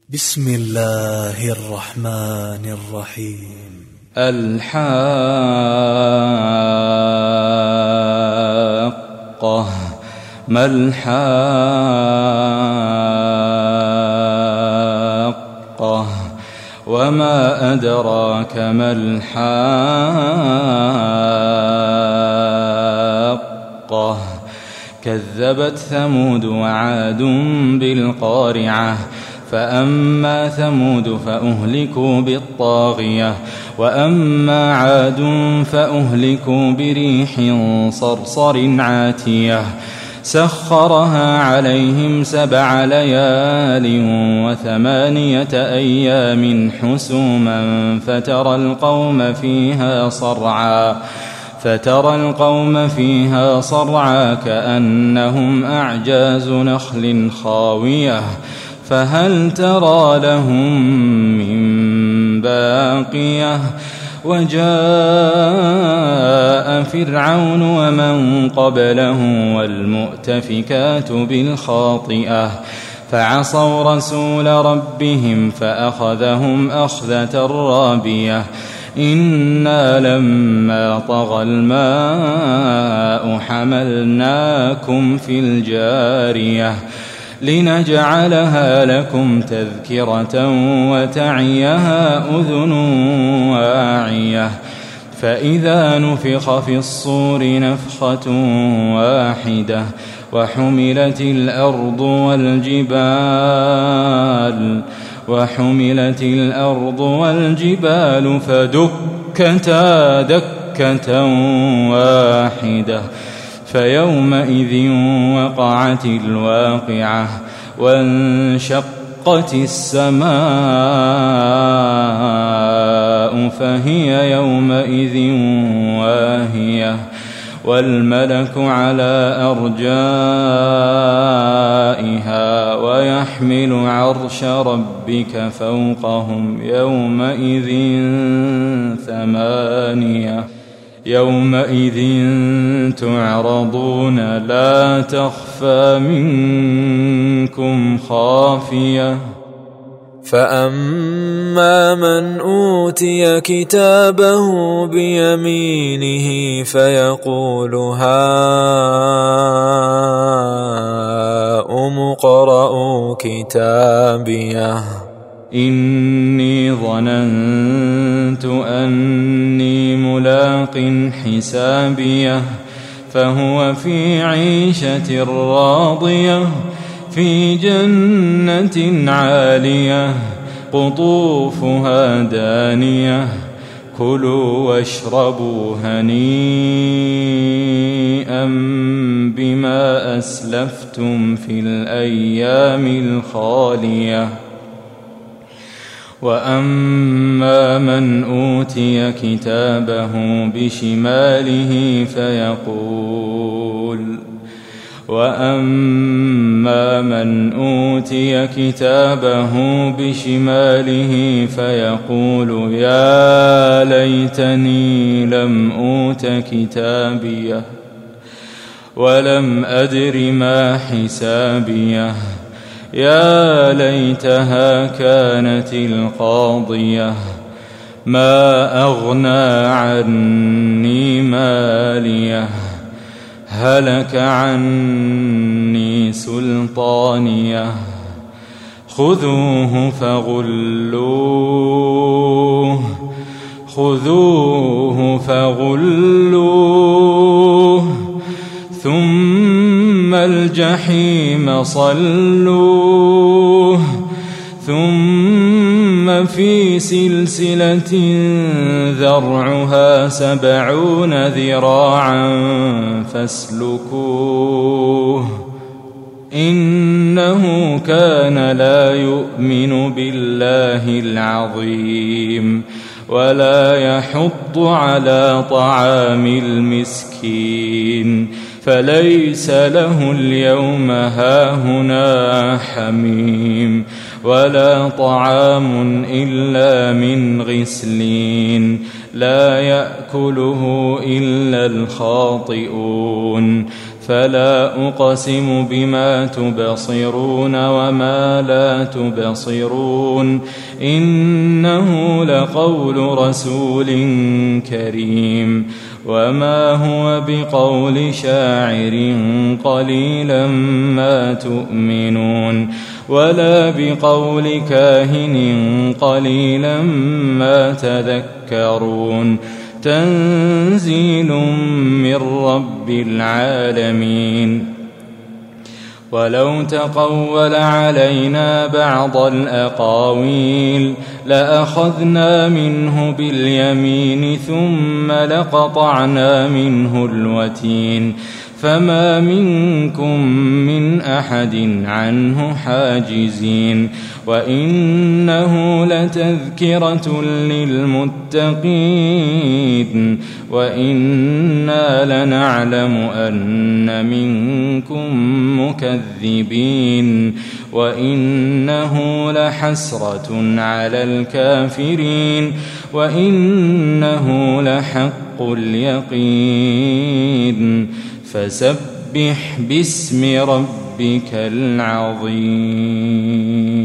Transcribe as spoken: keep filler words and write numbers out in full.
بسم الله الرحمن الرحيم. الحاقة. ما الحاقة وما أدراك ما الحاقة. كذبت ثمود وعاد بالقارعة. فأما ثمود فأهلكوا بالطاغية وأما عاد فأهلكوا بريح صرصر عاتية سخرها عليهم سبع ليال وثمانية أيام حسوما فترى القوم فيها صرعا فترى القوم فيها صرعا كأنهم أعجاز نخل خاوية فهل ترى لهم من باقية. وجاء فرعون ومن قبله والمؤتفكات بالخاطئة فعصوا رسول ربهم فأخذهم أخذة رابية. إنا لما طغى الماء حملناكم في الجارية لنجعلها لكم تذكرة وتعيها أذن واعية. فإذا نفخ في الصور نفخة واحدة وحملت الأرض والجبال وحملت الأرض والجبال فدكتا دكة واحدة فيومئذ وقعت الواقعة وانشقت السماء فهي يومئذ واهية والملك على أرجائها ويحمل عرش ربك فوقهم يومئذ ثمانية يومئذ تعرضون لا تخفى منكم خافية. فأما من أوتي كتابه بيمينه فيقول هاؤم اقرءوا كتابيه إني ظننت أني ملاق حسابيه فهو في عيشة راضية في جنة عالية قطوفها دانية كلوا واشربوا هنيئا بما أسلفتم في الأيام الخالية. وأما من أوتي كتابه بشماله فيقول وأما من أوتي كتابه بشماله فيقول يا ليتني لم أوت كتابيه ولم أدر ما حسابيه يا ليتها كانت القاضية ما أغنى عني ماليه هلك عني سلطانيه خذوه فغلوه خذوه فغلوه ثم الجحيم صلوه ثم في سلسلة ذرعها سبعون ذراعا فاسلكوه إنه كان لا يؤمن بالله العظيم ولا يحض على طعام المسكين فليس له اليوم هاهنا حميم ولا طعام إلا من غسلين لا يأكله إلا الخاطئون فلا أقسم بما تبصرون وما لا تبصرون إنه لقول رسول كريم وما هو بقول شاعر قليلا ما تؤمنون ولا بقول كاهن قليلا ما تذكرون تنزيل من رب العالمين ولو تقول علينا بعض الأقاويل لأخذنا منه باليمين ثم لقطعنا منه الوتين فما منكم من أحد عنه حاجزين وإنه لتذكرة للمتقين وإنا لنعلم أن منكم مكذبين وإنه لحسرة على الكافرين وإنه لحق اليقين فسبح باسم ربك العظيم.